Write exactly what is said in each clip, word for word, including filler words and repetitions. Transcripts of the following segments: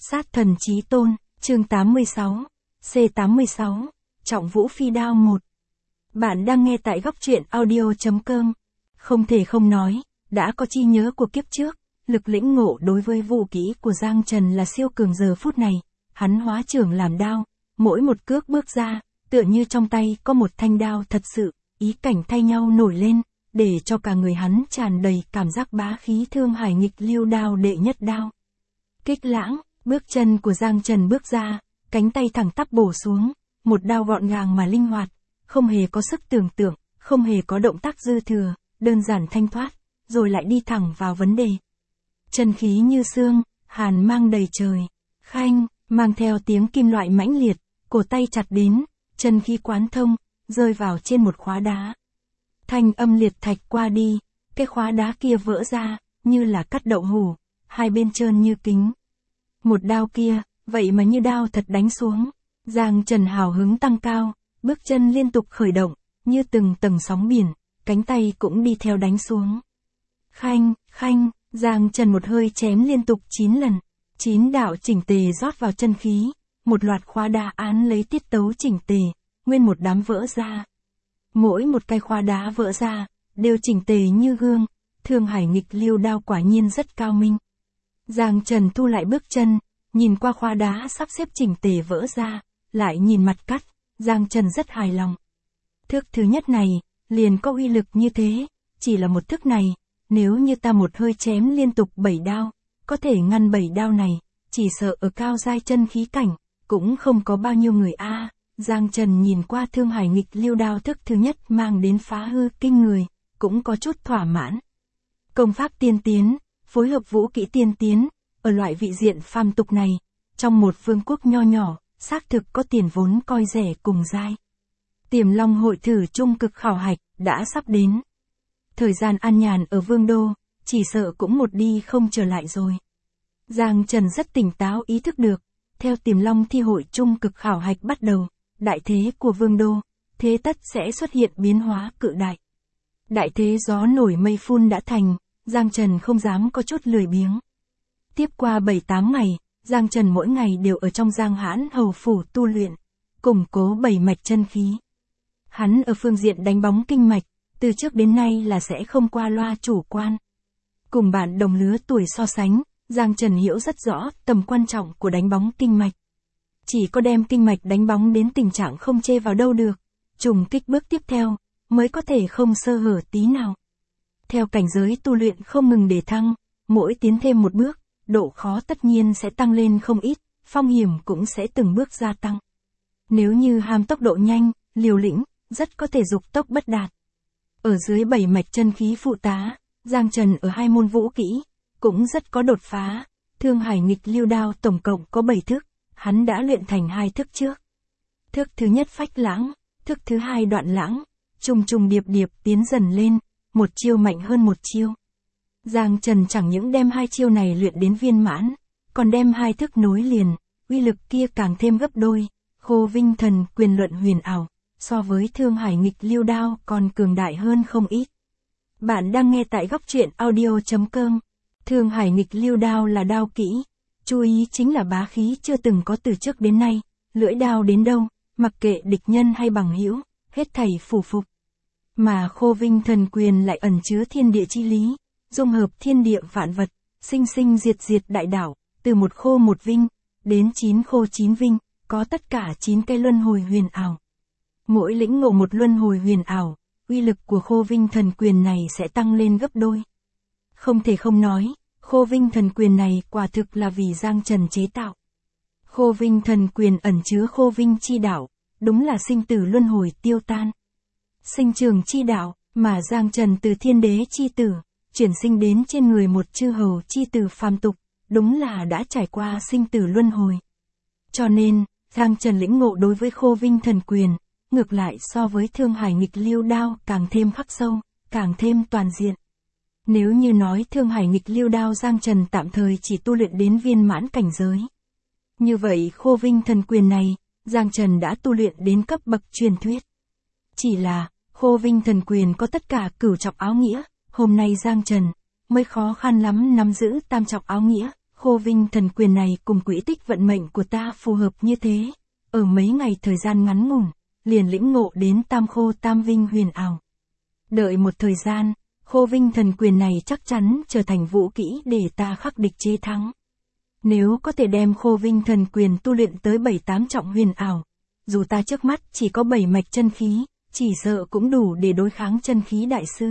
Sát thần chí tôn, chương tám mươi sáu, C tám mươi sáu, Trọng Vũ Phi Đao một. Bạn đang nghe tại góc truyện audio.com. Không thể không nói, đã có chi nhớ của kiếp trước, lực lĩnh ngộ đối với vũ kỹ của Giang Trần là siêu cường. Giờ phút này, hắn hóa trưởng làm đao, mỗi một cước bước ra, tựa như trong tay có một thanh đao thật sự, ý cảnh thay nhau nổi lên, để cho cả người hắn tràn đầy cảm giác bá khí. Thương Hải Nghịch Lưu Đao đệ nhất đao. Kích lãng, bước chân của Giang Trần bước ra, cánh tay thẳng tắp bổ xuống, một đao gọn gàng mà linh hoạt, không hề có sức tưởng tượng, không hề có động tác dư thừa, đơn giản thanh thoát, rồi lại đi thẳng vào vấn đề. Chân khí như xương, hàn mang đầy trời, khanh, mang theo tiếng kim loại mãnh liệt, cổ tay chặt đến, chân khí quán thông, rơi vào trên một khóa đá. Thanh âm liệt thạch qua đi, cái khóa đá kia vỡ ra, như là cắt đậu hủ, hai bên trơn như kính. Một đao kia, vậy mà như đao thật đánh xuống. Giang Trần hào hứng tăng cao, bước chân liên tục khởi động, như từng tầng sóng biển, cánh tay cũng đi theo đánh xuống. Khanh, khanh, Giang Trần một hơi chém liên tục chín lần, chín đạo chỉnh tề rót vào chân khí, một loạt khóa đá án lấy tiết tấu chỉnh tề, nguyên một đám vỡ ra. Mỗi một cái khóa đá vỡ ra, đều chỉnh tề như gương. Thương Hải Nghịch Lưu Đao quả nhiên rất cao minh. Giang Trần thu lại bước chân, nhìn qua khóa đá sắp xếp chỉnh tề vỡ ra, lại nhìn mặt cắt, Giang Trần rất hài lòng. Thức thứ nhất này, liền có uy lực như thế, chỉ là một thức này, nếu như ta một hơi chém liên tục bảy đao, có thể ngăn bảy đao này, chỉ sợ ở cao giai chân khí cảnh, cũng không có bao nhiêu người a. Giang Trần nhìn qua Thương Hải Nghịch Lưu Đao thức thứ nhất mang đến phá hư kinh người, cũng có chút thỏa mãn. Công pháp tiên tiến, phối hợp vũ kỹ tiên tiến, ở loại vị diện phàm tục này, trong một vương quốc nho nhỏ, xác thực có tiền vốn coi rẻ cùng giai. Tiềm Long hội thử trung cực khảo hạch, đã sắp đến. Thời gian an nhàn ở vương đô, chỉ sợ cũng một đi không trở lại rồi. Giang Trần rất tỉnh táo ý thức được, theo Tiềm Long thi hội trung cực khảo hạch bắt đầu, đại thế của vương đô, thế tất sẽ xuất hiện biến hóa cự đại. Đại thế gió nổi mây phun đã thành, Giang Trần không dám có chút lười biếng. Tiếp qua bảy tám ngày, Giang Trần mỗi ngày đều ở trong Giang Hãn Hầu phủ tu luyện, củng cố bảy mạch chân khí. Hắn ở phương diện đánh bóng kinh mạch, từ trước đến nay là sẽ không qua loa chủ quan. Cùng bạn đồng lứa tuổi so sánh, Giang Trần hiểu rất rõ tầm quan trọng của đánh bóng kinh mạch. Chỉ có đem kinh mạch đánh bóng đến tình trạng không chê vào đâu được, trùng kích bước tiếp theo, mới có thể không sơ hở tí nào. Theo cảnh giới tu luyện không ngừng để thăng, mỗi tiến thêm một bước, độ khó tất nhiên sẽ tăng lên không ít, phong hiểm cũng sẽ từng bước gia tăng. Nếu như ham tốc độ nhanh, liều lĩnh, rất có thể dục tốc bất đạt. Ở dưới bảy mạch chân khí phụ tá, Giang Trần ở hai môn vũ kỹ, cũng rất có đột phá. Thương Hải Nghịch Lưu Đao tổng cộng có bảy thức, hắn đã luyện thành hai thức trước. Thức thứ nhất phách lãng, thức thứ hai đoạn lãng, trùng trùng điệp điệp tiến dần lên, một chiêu mạnh hơn một chiêu. Giang Trần chẳng những đem hai chiêu này luyện đến viên mãn, còn đem hai thức nối liền, uy lực kia càng thêm gấp đôi. Khô Vinh Thần Quyền luận huyền ảo, so với Thương Hải Nghịch Lưu Đao còn cường đại hơn không ít. Bạn đang nghe tại góc truyện audio.com. Thương Hải Nghịch Lưu Đao là đao kỹ, chú ý chính là bá khí chưa từng có từ trước đến nay, lưỡi đao đến đâu, mặc kệ địch nhân hay bằng hữu, hết thảy phủ phục. Mà Khô Vinh Thần Quyền lại ẩn chứa thiên địa chi lý, dung hợp thiên địa vạn vật, sinh sinh diệt diệt đại đảo, từ một khô một vinh, đến chín khô chín vinh, có tất cả chín cái luân hồi huyền ảo. Mỗi lĩnh ngộ một luân hồi huyền ảo, uy lực của Khô Vinh Thần Quyền này sẽ tăng lên gấp đôi. Không thể không nói, Khô Vinh Thần Quyền này quả thực là vì Giang Trần chế tạo. Khô Vinh Thần Quyền ẩn chứa Khô Vinh chi đạo, đúng là sinh tử luân hồi tiêu tan. Sinh trường chi đạo, mà Giang Trần từ thiên đế chi tử, chuyển sinh đến trên người một chư hầu chi tử phàm tục, đúng là đã trải qua sinh tử luân hồi. Cho nên, Giang Trần lĩnh ngộ đối với Khô Vinh Thần Quyền, ngược lại so với Thương Hải Nghịch Lưu Đao càng thêm khắc sâu, càng thêm toàn diện. Nếu như nói Thương Hải Nghịch Lưu Đao Giang Trần tạm thời chỉ tu luyện đến viên mãn cảnh giới, như vậy Khô Vinh Thần Quyền này, Giang Trần đã tu luyện đến cấp bậc truyền thuyết. Chỉ là, Khô Vinh Thần Quyền có tất cả cửu trọng áo nghĩa, hôm nay Giang Trần mới khó khăn lắm nắm giữ tam trọng áo nghĩa. Khô Vinh thần quyền này cùng quỹ tích vận mệnh của ta phù hợp như thế, ở mấy ngày thời gian ngắn ngủn, liền lĩnh ngộ đến tam khô tam vinh huyền ảo. Đợi một thời gian, Khô Vinh thần quyền này chắc chắn trở thành vũ kỹ để ta khắc địch chế thắng. Nếu có thể đem Khô Vinh thần quyền tu luyện tới bảy tám trọng huyền ảo, dù ta trước mắt chỉ có bảy mạch chân khí, chỉ sợ cũng đủ để đối kháng chân khí đại sư.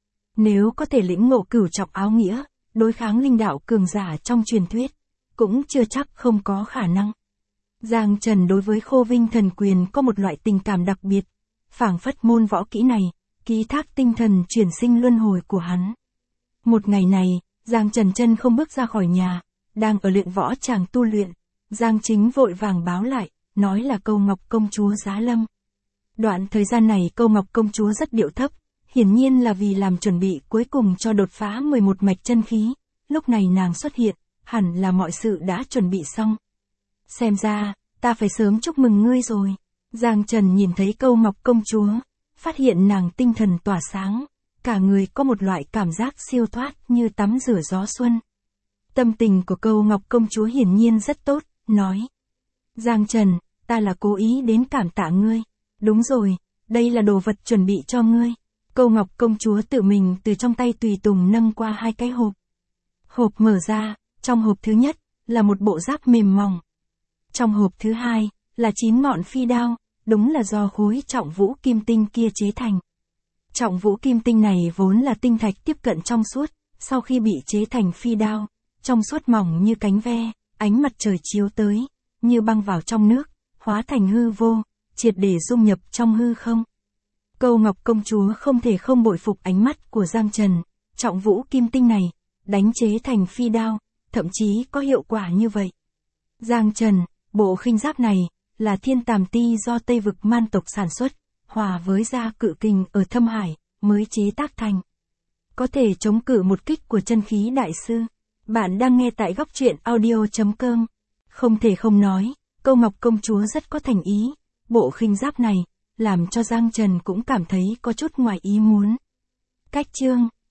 Nếu có thể lĩnh ngộ cửu trọng áo nghĩa, đối kháng linh đạo cường giả trong truyền thuyết, cũng chưa chắc không có khả năng. Giang Trần đối với Khô Vinh thần quyền có một loại tình cảm đặc biệt, phảng phất môn võ kỹ này, ký thác tinh thần chuyển sinh luân hồi của hắn. Một ngày này, Giang Trần chân không bước ra khỏi nhà, đang ở luyện võ tràng tu luyện, Giang Chính vội vàng báo lại, nói là Câu Ngọc công chúa giá lâm. Đoạn thời gian này Câu Ngọc công chúa rất điệu thấp, hiển nhiên là vì làm chuẩn bị cuối cùng cho đột phá mười một mạch chân khí, lúc này nàng xuất hiện, hẳn là mọi sự đã chuẩn bị xong. Xem ra, ta phải sớm chúc mừng ngươi rồi. Giang Trần nhìn thấy Câu Ngọc công chúa, phát hiện nàng tinh thần tỏa sáng, cả người có một loại cảm giác siêu thoát như tắm rửa gió xuân. Tâm tình của Câu Ngọc công chúa hiển nhiên rất tốt, nói: Giang Trần, ta là cố ý đến cảm tạ ngươi. Đúng rồi, đây là đồ vật chuẩn bị cho ngươi. Câu Ngọc công chúa tự mình từ trong tay tùy tùng nâng qua hai cái hộp. Hộp mở ra, trong hộp thứ nhất là một bộ giáp mềm mỏng. Trong hộp thứ hai là chín ngọn phi đao, đúng là do khối trọng vũ kim tinh kia chế thành. Trọng vũ kim tinh này vốn là tinh thạch tiếp cận trong suốt, sau khi bị chế thành phi đao, trong suốt mỏng như cánh ve, ánh mặt trời chiếu tới, như băng vào trong nước, hóa thành hư vô, triệt để dung nhập trong hư không. Câu Ngọc công chúa không thể không bội phục ánh mắt của Giang Trần, trọng vũ kim tinh này, đánh chế thành phi đao, thậm chí có hiệu quả như vậy. Giang Trần, bộ khinh giáp này, là thiên tàm ti do Tây vực man tộc sản xuất, hòa với gia cự kình ở Thâm Hải, mới chế tác thành. Có thể chống cự một kích của chân khí đại sư. Bạn đang nghe tại góc truyện audio chấm com. Không thể không nói, Câu Ngọc công chúa rất có thành ý, bộ khinh giáp này, làm cho Giang Trần cũng cảm thấy có chút ngoài ý muốn. Cách chương